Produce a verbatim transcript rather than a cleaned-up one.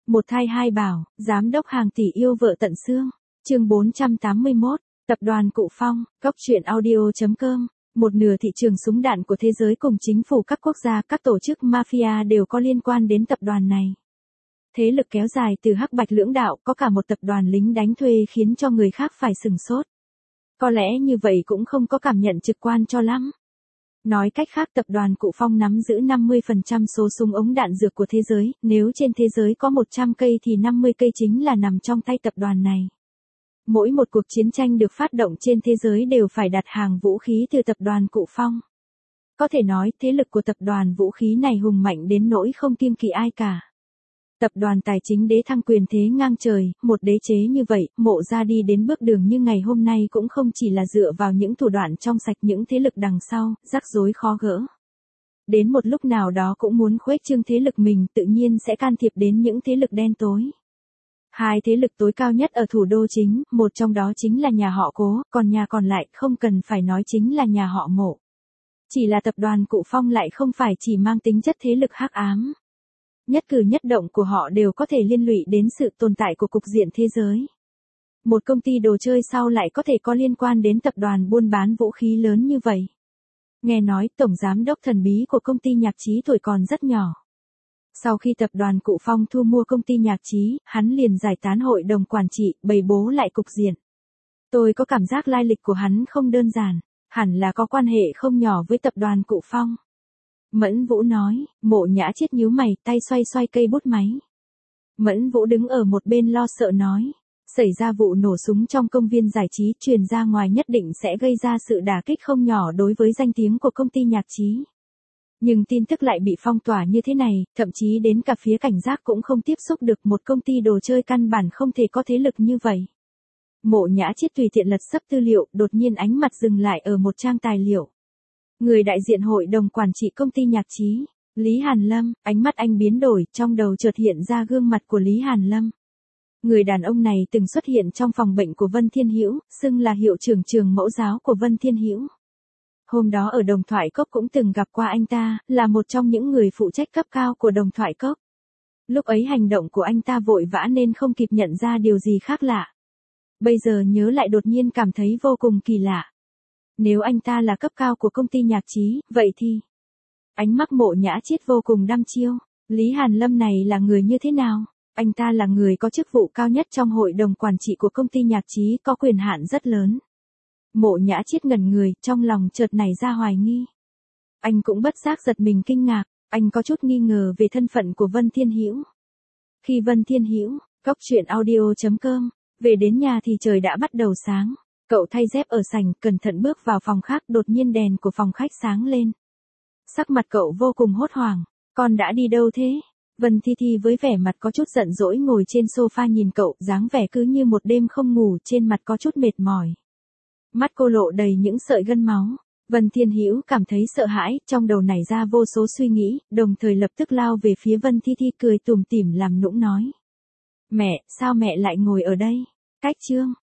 Một thai hai bảo, giám đốc hàng tỷ yêu vợ tận xương. Chương bốn trăm tám mươi mốt, tập đoàn Cụ Phong, góc truyện audio chấm com. Một nửa thị trường súng đạn của thế giới cùng chính phủ các quốc gia, các tổ chức mafia đều có liên quan đến tập đoàn này. Thế lực kéo dài từ hắc bạch lưỡng đạo, có cả một tập đoàn lính đánh thuê khiến cho người khác phải sửng sốt. Có lẽ như vậy cũng không có cảm nhận trực quan cho lắm. Nói cách khác, tập đoàn Cụ Phong nắm giữ năm mươi phần trăm số súng ống đạn dược của thế giới, nếu trên thế giới có một trăm cây thì năm mươi cây chính là nằm trong tay tập đoàn này. Mỗi một cuộc chiến tranh được phát động trên thế giới đều phải đặt hàng vũ khí từ tập đoàn Cụ Phong. Có thể nói, thế lực của tập đoàn vũ khí này hùng mạnh đến nỗi không kiêng kỵ ai cả. Tập đoàn tài chính đế thăng quyền thế ngang trời, một đế chế như vậy, Mộ Gia đi đến bước đường như ngày hôm nay cũng không chỉ là dựa vào những thủ đoạn trong sạch, những thế lực đằng sau, rắc rối khó gỡ. Đến một lúc nào đó cũng muốn khuếch trương thế lực mình, tự nhiên sẽ can thiệp đến những thế lực đen tối. Hai thế lực tối cao nhất ở thủ đô chính, một trong đó chính là nhà họ Cố, còn nhà còn lại không cần phải nói chính là nhà họ Mộ. Chỉ là tập đoàn Cụ Phong lại không phải chỉ mang tính chất thế lực hắc ám. Nhất cử nhất động của họ đều có thể liên lụy đến sự tồn tại của cục diện thế giới. Một công ty đồ chơi sau lại có thể có liên quan đến tập đoàn buôn bán vũ khí lớn như vậy. Nghe nói tổng giám đốc thần bí của công ty nhạc trí tuổi còn rất nhỏ. Sau khi tập đoàn Cụ Phong thu mua công ty nhạc trí, hắn liền giải tán hội đồng quản trị, bày bố lại cục diện. Tôi có cảm giác lai lịch của hắn không đơn giản, hẳn là có quan hệ không nhỏ với tập đoàn Cụ Phong. Mẫn Vũ nói. Mộ Nhã Chiết nhíu mày, tay xoay xoay cây bút máy. Mẫn Vũ đứng ở một bên lo sợ nói. Xảy ra vụ nổ súng trong công viên giải trí truyền ra ngoài nhất định sẽ gây ra sự đả kích không nhỏ đối với danh tiếng của công ty nhạc trí. Nhưng tin tức lại bị phong tỏa như thế này, thậm chí đến cả phía cảnh giác cũng không tiếp xúc được, một công ty đồ chơi căn bản không thể có thế lực như vậy. Mộ Nhã Chiết tùy tiện lật sấp tư liệu, đột nhiên ánh mặt dừng lại ở một trang tài liệu. Người đại diện hội đồng quản trị công ty nhạc trí, Lý Hàn Lâm, ánh mắt anh biến đổi, trong đầu chợt hiện ra gương mặt của Lý Hàn Lâm. Người đàn ông này từng xuất hiện trong phòng bệnh của Vân Thiên Hữu, xưng là hiệu trưởng trường mẫu giáo của Vân Thiên Hữu. Hôm đó ở Đồng Thoại Cốc cũng từng gặp qua anh ta, là một trong những người phụ trách cấp cao của Đồng Thoại Cốc. Lúc ấy hành động của anh ta vội vã nên không kịp nhận ra điều gì khác lạ. Bây giờ nhớ lại đột nhiên cảm thấy vô cùng kỳ lạ. Nếu anh ta là cấp cao của công ty nhạc trí, vậy thì... Ánh mắt Mộ Nhã Chiết vô cùng đăm chiêu. Lý Hàn Lâm này là người như thế nào? Anh ta là người có chức vụ cao nhất trong hội đồng quản trị của công ty nhạc trí, có quyền hạn rất lớn. Mộ Nhã Chiết ngẩn người, trong lòng chợt nảy ra hoài nghi. Anh cũng bất giác giật mình kinh ngạc, anh có chút nghi ngờ về thân phận của Vân Thiên Hữu. Khi Vân Thiên Hữu, góc truyện audio chấm com, về đến nhà thì trời đã bắt đầu sáng. Cậu thay dép ở sảnh, cẩn thận bước vào phòng khác, đột nhiên đèn của phòng khách sáng lên. Sắc mặt cậu vô cùng hốt hoảng. Con đã đi đâu thế? Vân Thi Thi với vẻ mặt có chút giận dỗi ngồi trên sofa nhìn cậu, dáng vẻ cứ như một đêm không ngủ, trên mặt có chút mệt mỏi. Mắt cô lộ đầy những sợi gân máu. Vân Thiên Hữu cảm thấy sợ hãi, trong đầu nảy ra vô số suy nghĩ, đồng thời lập tức lao về phía Vân Thi Thi cười tủm tỉm làm nũng nói. Mẹ, sao mẹ lại ngồi ở đây? Cách chương.